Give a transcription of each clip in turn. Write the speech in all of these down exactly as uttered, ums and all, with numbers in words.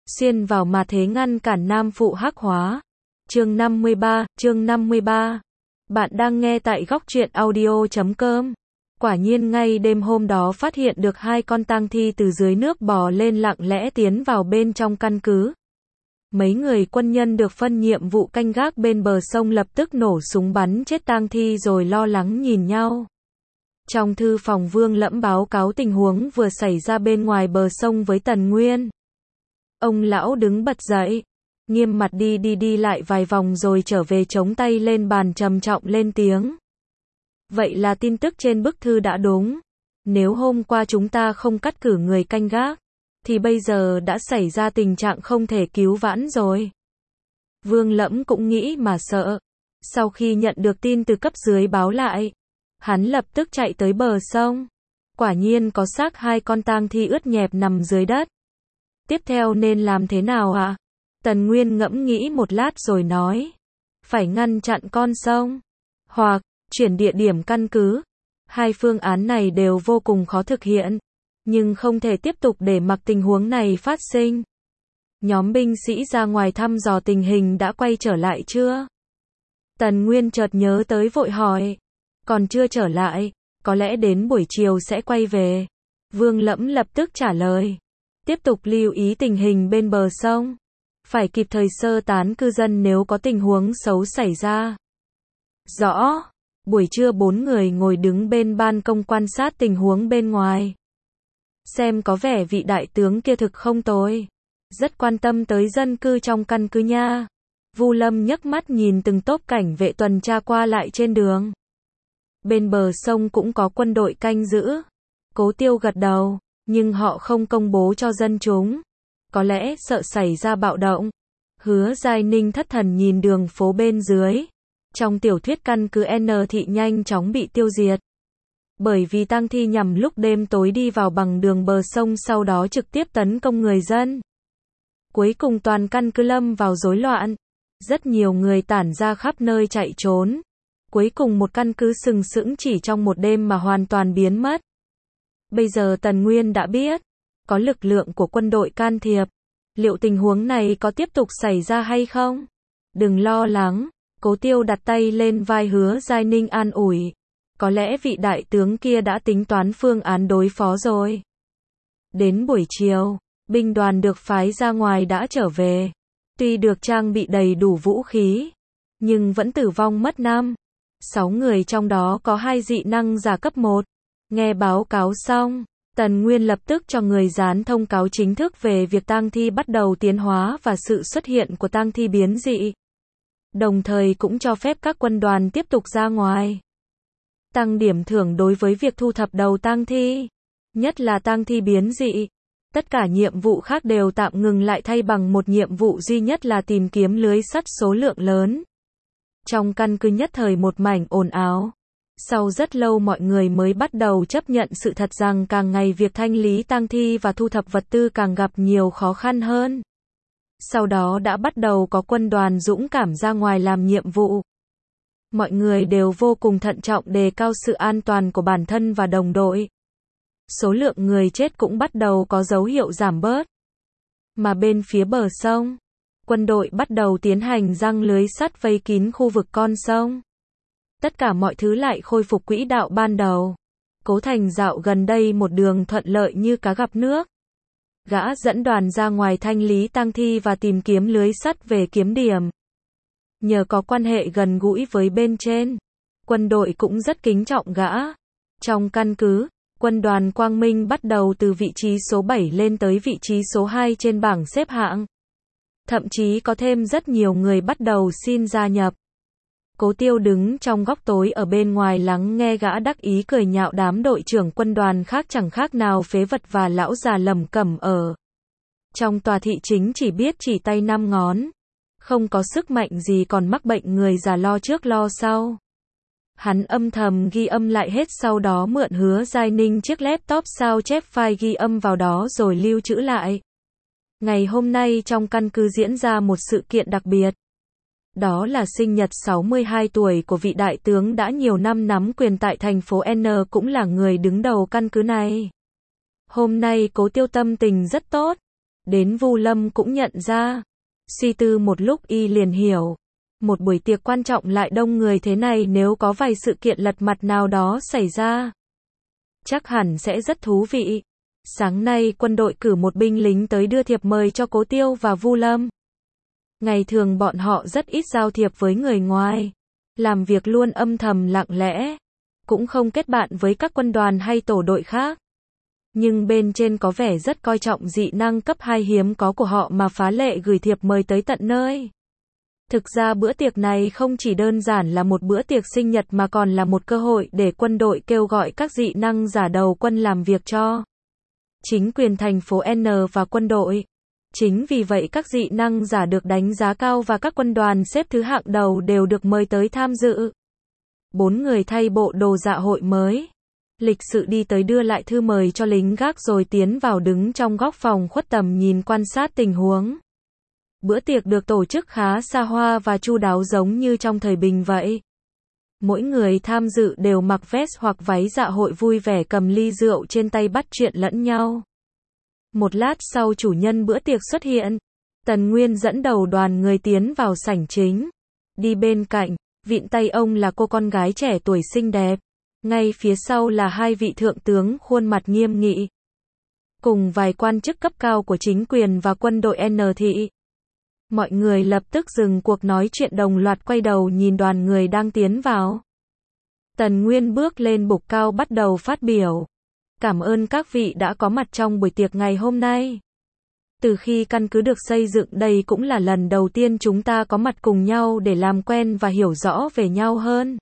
xuyên vào mà thế ngăn cản nam phụ hắc hóa. Chương năm mươi ba, chương năm mươi ba. Bạn đang nghe tại góc truyện audio chấm com. Quả nhiên ngay đêm hôm đó phát hiện được hai con tang thi từ dưới nước bò lên lặng lẽ tiến vào bên trong căn cứ. Mấy người quân nhân được phân nhiệm vụ canh gác bên bờ sông lập tức nổ súng bắn chết tang thi rồi lo lắng nhìn nhau. Trong thư phòng Vương Lẫm báo cáo tình huống vừa xảy ra bên ngoài bờ sông với Tần Nguyên. Ông lão đứng bật dậy, nghiêm mặt đi đi đi lại vài vòng rồi trở về chống tay lên bàn trầm trọng lên tiếng. Vậy là tin tức trên bức thư đã đúng. Nếu hôm qua chúng ta không cắt cử người canh gác, thì bây giờ đã xảy ra tình trạng không thể cứu vãn rồi. Vương Lẫm cũng nghĩ mà sợ. Sau khi nhận được tin từ cấp dưới báo lại, hắn lập tức chạy tới bờ sông. Quả nhiên có xác hai con tang thi ướt nhẹp nằm dưới đất. Tiếp theo nên làm thế nào ạ? À? Tần Nguyên ngẫm nghĩ một lát rồi nói. Phải ngăn chặn con sông, hoặc chuyển địa điểm căn cứ. Hai phương án này đều vô cùng khó thực hiện, nhưng không thể tiếp tục để mặc tình huống này phát sinh. Nhóm binh sĩ ra ngoài thăm dò tình hình đã quay trở lại chưa? Tần Nguyên chợt nhớ tới vội hỏi. Còn chưa trở lại, có lẽ đến buổi chiều sẽ quay về. Vương Lẫm lập tức trả lời. Tiếp tục lưu ý tình hình bên bờ sông. Phải kịp thời sơ tán cư dân nếu có tình huống xấu xảy ra. Rõ. Buổi trưa bốn người ngồi đứng bên ban công quan sát tình huống bên ngoài. Xem có vẻ vị đại tướng kia thực không tồi. Rất quan tâm tới dân cư trong căn cứ nha. Vu Lâm nhấc mắt nhìn từng tốp cảnh vệ tuần tra qua lại trên đường. Bên bờ sông cũng có quân đội canh giữ. Cố Tiêu gật đầu, nhưng họ không công bố cho dân chúng. Có lẽ sợ xảy ra bạo động. Hứa Giai Ninh thất thần nhìn đường phố bên dưới. Trong tiểu thuyết căn cứ N thị nhanh chóng bị tiêu diệt. Bởi vì tang thi nhằm lúc đêm tối đi vào bằng đường bờ sông sau đó trực tiếp tấn công người dân. Cuối cùng toàn căn cứ lâm vào rối loạn. Rất nhiều người tản ra khắp nơi chạy trốn. Cuối cùng một căn cứ sừng sững chỉ trong một đêm mà hoàn toàn biến mất. Bây giờ Tần Nguyên đã biết, có lực lượng của quân đội can thiệp. Liệu tình huống này có tiếp tục xảy ra hay không? Đừng lo lắng, Cố Tiêu đặt tay lên vai Hứa Giai Ninh an ủi. Có lẽ vị đại tướng kia đã tính toán phương án đối phó rồi. Đến buổi chiều, binh đoàn được phái ra ngoài đã trở về. Tuy được trang bị đầy đủ vũ khí, nhưng vẫn tử vong mất năm. Sáu người trong đó có hai dị năng giả cấp một. Nghe báo cáo xong, Tần Nguyên lập tức cho người dán thông cáo chính thức về việc tang thi bắt đầu tiến hóa và sự xuất hiện của tang thi biến dị. Đồng thời cũng cho phép các quân đoàn tiếp tục ra ngoài. Tăng điểm thưởng đối với việc thu thập đầu tang thi, nhất là tang thi biến dị. Tất cả nhiệm vụ khác đều tạm ngừng lại thay bằng một nhiệm vụ duy nhất là tìm kiếm lưới sắt số lượng lớn. Trong căn cứ nhất thời một mảnh ồn ào. Sau rất lâu mọi người mới bắt đầu chấp nhận sự thật rằng càng ngày việc thanh lý tang thi và thu thập vật tư càng gặp nhiều khó khăn hơn. Sau đó đã bắt đầu có quân đoàn dũng cảm ra ngoài làm nhiệm vụ. Mọi người đều vô cùng thận trọng đề cao sự an toàn của bản thân và đồng đội. Số lượng người chết cũng bắt đầu có dấu hiệu giảm bớt. Mà bên phía bờ sông, quân đội bắt đầu tiến hành giăng lưới sắt vây kín khu vực con sông. Tất cả mọi thứ lại khôi phục quỹ đạo ban đầu. Cố Thành dạo gần đây một đường thuận lợi như cá gặp nước. Gã dẫn đoàn ra ngoài thanh lý tang thi và tìm kiếm lưới sắt về kiếm điểm. Nhờ có quan hệ gần gũi với bên trên, quân đội cũng rất kính trọng gã. Trong căn cứ, quân đoàn Quang Minh bắt đầu từ vị trí số bảy lên tới vị trí số hai trên bảng xếp hạng. Thậm chí có thêm rất nhiều người bắt đầu xin gia nhập. Cố Tiêu đứng trong góc tối ở bên ngoài lắng nghe gã đắc ý cười nhạo đám đội trưởng quân đoàn khác chẳng khác nào phế vật và lão già lẩm cẩm ở trong tòa thị chính chỉ biết chỉ tay năm ngón. Không có sức mạnh gì còn mắc bệnh người già lo trước lo sau. Hắn âm thầm ghi âm lại hết sau đó mượn Hứa Giai Ninh chiếc laptop sao chép file ghi âm vào đó rồi lưu trữ lại. Ngày hôm nay trong căn cứ diễn ra một sự kiện đặc biệt. Đó là sinh nhật sáu mươi hai tuổi của vị đại tướng đã nhiều năm nắm quyền tại thành phố N cũng là người đứng đầu căn cứ này. Hôm nay Cố Tiêu tâm tình rất tốt. đến Vu Lâm cũng nhận ra. Suy tư một lúc y liền hiểu. Một buổi tiệc quan trọng lại đông người thế này, nếu có vài sự kiện lật mặt nào đó xảy ra, chắc hẳn sẽ rất thú vị. Sáng nay quân đội cử một binh lính tới đưa thiệp mời cho Cố Tiêu và Vu Lâm. Ngày thường bọn họ rất ít giao thiệp với người ngoài, làm việc luôn âm thầm lặng lẽ, cũng không kết bạn với các quân đoàn hay tổ đội khác. Nhưng bên trên có vẻ rất coi trọng dị năng cấp hai hiếm có của họ mà phá lệ gửi thiệp mời tới tận nơi. Thực ra bữa tiệc này không chỉ đơn giản là một bữa tiệc sinh nhật mà còn là một cơ hội để quân đội kêu gọi các dị năng giả đầu quân làm việc cho chính quyền thành phố N và quân đội. Chính vì vậy các dị năng giả được đánh giá cao và các quân đoàn xếp thứ hạng đầu đều được mời tới tham dự. Bốn người thay bộ đồ dạ hội mới, lịch sự đi tới đưa lại thư mời cho lính gác rồi tiến vào đứng trong góc phòng khuất tầm nhìn quan sát tình huống. Bữa tiệc được tổ chức khá xa hoa và chu đáo giống như trong thời bình vậy. Mỗi người tham dự đều mặc vest hoặc váy dạ hội vui vẻ cầm ly rượu trên tay bắt chuyện lẫn nhau. Một lát sau chủ nhân bữa tiệc xuất hiện. Tần Nguyên dẫn đầu đoàn người tiến vào sảnh chính. Đi bên cạnh, vịn tay ông là cô con gái trẻ tuổi xinh đẹp. Ngay phía sau là hai vị thượng tướng khuôn mặt nghiêm nghị, cùng vài quan chức cấp cao của chính quyền và quân đội N thị. Mọi người lập tức dừng cuộc nói chuyện đồng loạt quay đầu nhìn đoàn người đang tiến vào. Tần Nguyên bước lên bục cao bắt đầu phát biểu. Cảm ơn các vị đã có mặt trong buổi tiệc ngày hôm nay. Từ khi căn cứ được xây dựng đây cũng là lần đầu tiên chúng ta có mặt cùng nhau để làm quen và hiểu rõ về nhau hơn.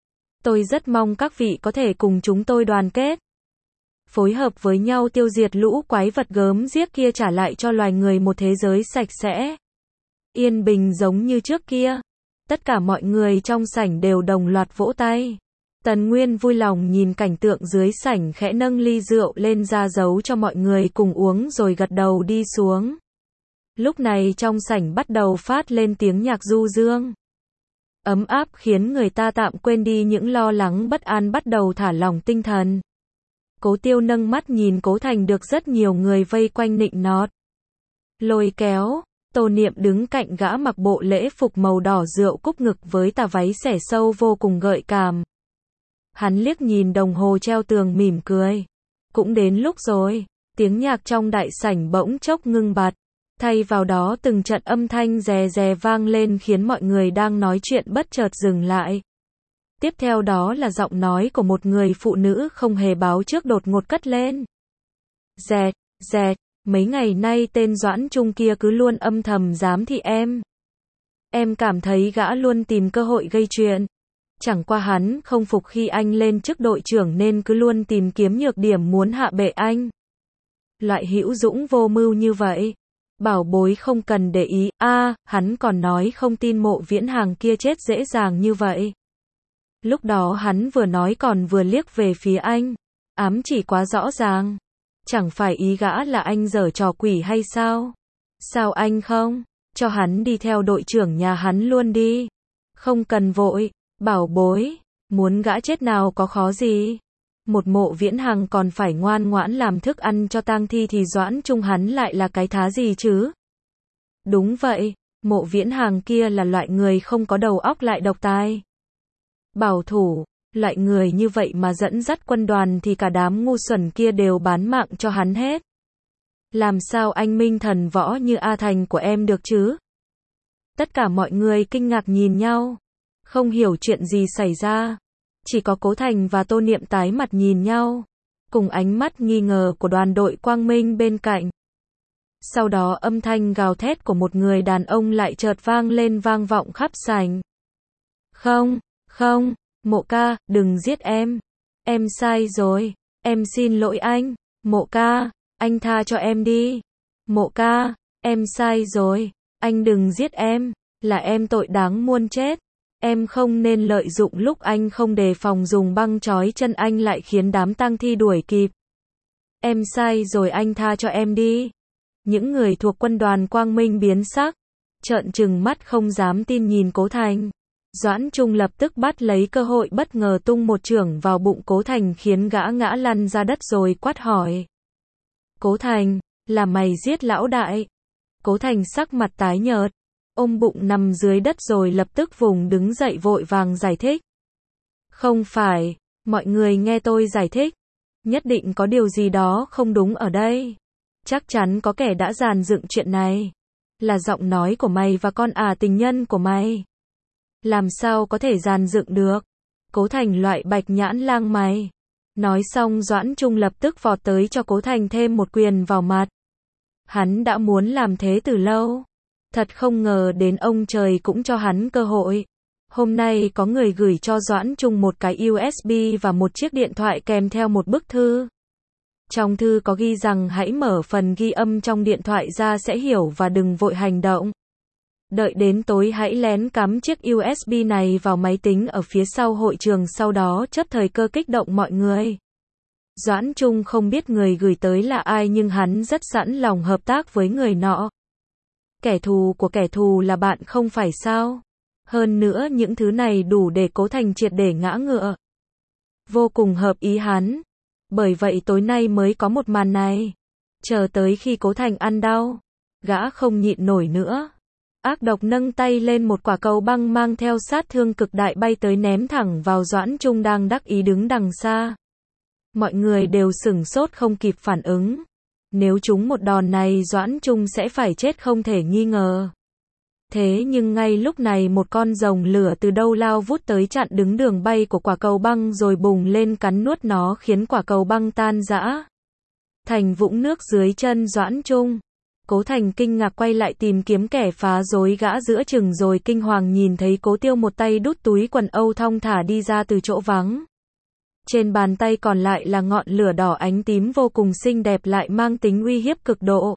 Tôi rất mong các vị có thể cùng chúng tôi đoàn kết, phối hợp với nhau tiêu diệt lũ quái vật gớm ghiếc kia, trả lại cho loài người một thế giới sạch sẽ, yên bình giống như trước kia. Tất cả mọi người trong sảnh đều đồng loạt vỗ tay. Tần Nguyên vui lòng nhìn cảnh tượng dưới sảnh, khẽ nâng ly rượu lên ra dấu cho mọi người cùng uống rồi gật đầu đi xuống. Lúc này trong sảnh bắt đầu phát lên tiếng nhạc du dương, ấm áp khiến người ta tạm quên đi những lo lắng bất an, bắt đầu thả lỏng tinh thần. Cố Tiêu nâng mắt nhìn Cố Thành được rất nhiều người vây quanh nịnh nọt, lôi kéo. Tô Niệm đứng cạnh gã mặc bộ lễ phục màu đỏ rượu cúc ngực với tà váy xẻ sâu vô cùng gợi cảm. Hắn liếc nhìn đồng hồ treo tường mỉm cười. Cũng đến lúc rồi. Tiếng nhạc trong đại sảnh bỗng chốc ngưng bặt. Thay vào đó từng trận âm thanh rè rè vang lên khiến mọi người đang nói chuyện bất chợt dừng lại. Tiếp theo đó là giọng nói của một người phụ nữ không hề báo trước đột ngột cất lên. Dẹt, dẹt, mấy ngày nay tên Doãn Trung kia cứ luôn âm thầm giám thị em. Em cảm thấy gã luôn tìm cơ hội gây chuyện. Chẳng qua hắn không phục khi anh lên chức đội trưởng nên cứ luôn tìm kiếm nhược điểm muốn hạ bệ anh. Loại hữu dũng vô mưu như vậy, bảo bối không cần để ý. A, à, hắn còn nói không tin Mộ Viễn Hàng kia chết dễ dàng như vậy. Lúc đó hắn vừa nói còn vừa liếc về phía anh, ám chỉ quá rõ ràng. Chẳng phải ý gã là anh giở trò quỷ hay sao? Sao anh không cho hắn đi theo đội trưởng nhà hắn luôn đi? Không cần vội, bảo bối, muốn gã chết nào có khó gì. Một Mộ Viễn Hằng còn phải ngoan ngoãn làm thức ăn cho tang thi thì Doãn Trung hắn lại là cái thá gì chứ? Đúng vậy, Mộ Viễn Hằng kia là loại người không có đầu óc lại độc tài, bảo thủ. Loại người như vậy mà dẫn dắt quân đoàn thì cả đám ngu xuẩn kia đều bán mạng cho hắn hết. Làm sao anh minh thần võ như A Thành của em được chứ? Tất cả mọi người kinh ngạc nhìn nhau, không hiểu chuyện gì xảy ra. Chỉ có Cố Thành và Tô Niệm tái mặt nhìn nhau, cùng ánh mắt nghi ngờ của đoàn đội Quang Minh bên cạnh. Sau đó âm thanh gào thét của một người đàn ông lại chợt vang lên, vang vọng khắp sảnh. Không, không, Mộ ca, đừng giết em. Em sai rồi. Em xin lỗi anh. Mộ ca, anh tha cho em đi. Mộ ca, em sai rồi. Anh đừng giết em. Là em tội đáng muôn chết. Em không nên lợi dụng lúc anh không đề phòng dùng băng trói chân anh lại khiến đám tang thi đuổi kịp. Em sai rồi, anh tha cho em đi. Những người thuộc quân đoàn Quang Minh biến sắc, trợn trừng mắt không dám tin nhìn Cố Thành. Doãn Trung lập tức bắt lấy cơ hội bất ngờ tung một chưởng vào bụng Cố Thành khiến gã ngã lăn ra đất rồi quát hỏi. Cố Thành, Là mày giết lão đại. Cố Thành sắc mặt tái nhợt, ôm bụng nằm dưới đất rồi lập tức vùng đứng dậy vội vàng giải thích. Không phải, mọi người nghe tôi giải thích. Nhất định có điều gì đó không đúng ở đây. Chắc chắn có kẻ đã dàn dựng chuyện này. Là giọng nói của mày và con à tình nhân của mày. Làm sao có thể dàn dựng được? Cố Thành loại bạch nhãn lang mày. Nói xong Doãn Trung lập tức vọt tới cho Cố Thành thêm một quyền vào mặt. Hắn đã muốn làm thế từ lâu. Thật không ngờ đến ông trời cũng cho hắn cơ hội. Hôm nay có người gửi cho Doãn Trung một cái u ét bê và một chiếc điện thoại kèm theo một bức thư. Trong thư có ghi rằng hãy mở phần ghi âm trong điện thoại ra sẽ hiểu và đừng vội hành động. Đợi đến tối hãy lén cắm chiếc u ét bê này vào máy tính ở phía sau hội trường, sau đó chấp thời cơ kích động mọi người. Doãn Trung không biết người gửi tới là ai nhưng hắn rất sẵn lòng hợp tác với người nọ. Kẻ thù của kẻ thù là bạn không phải sao? Hơn nữa những thứ này đủ để Cố Thành triệt để ngã ngựa. Vô cùng hợp ý hắn. Bởi vậy tối nay mới có một màn này. Chờ tới khi Cố Thành ăn đau, gã không nhịn nổi nữa. Ác độc nâng tay lên, một quả cầu băng mang theo sát thương cực đại bay tới ném thẳng vào Doãn Trung đang đắc ý đứng đằng xa. Mọi người đều sửng sốt không kịp phản ứng. Nếu trúng một đòn này Doãn Trung sẽ phải chết không thể nghi ngờ. Thế nhưng ngay lúc này một con rồng lửa từ đâu lao vút tới chặn đứng đường bay của quả cầu băng rồi bùng lên cắn nuốt nó, khiến quả cầu băng tan rã thành vũng nước dưới chân Doãn Trung. Cố Thành kinh ngạc quay lại tìm kiếm kẻ phá rối gã giữa chừng rồi kinh hoàng nhìn thấy Cố Tiêu một tay đút túi quần âu thong thả đi ra từ chỗ vắng. Trên bàn tay còn lại là ngọn lửa đỏ ánh tím vô cùng xinh đẹp lại mang tính uy hiếp cực độ.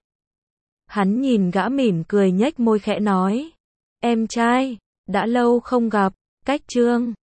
Hắn nhìn gã mỉm cười nhếch môi khẽ nói. Em trai, đã lâu không gặp, cách chương.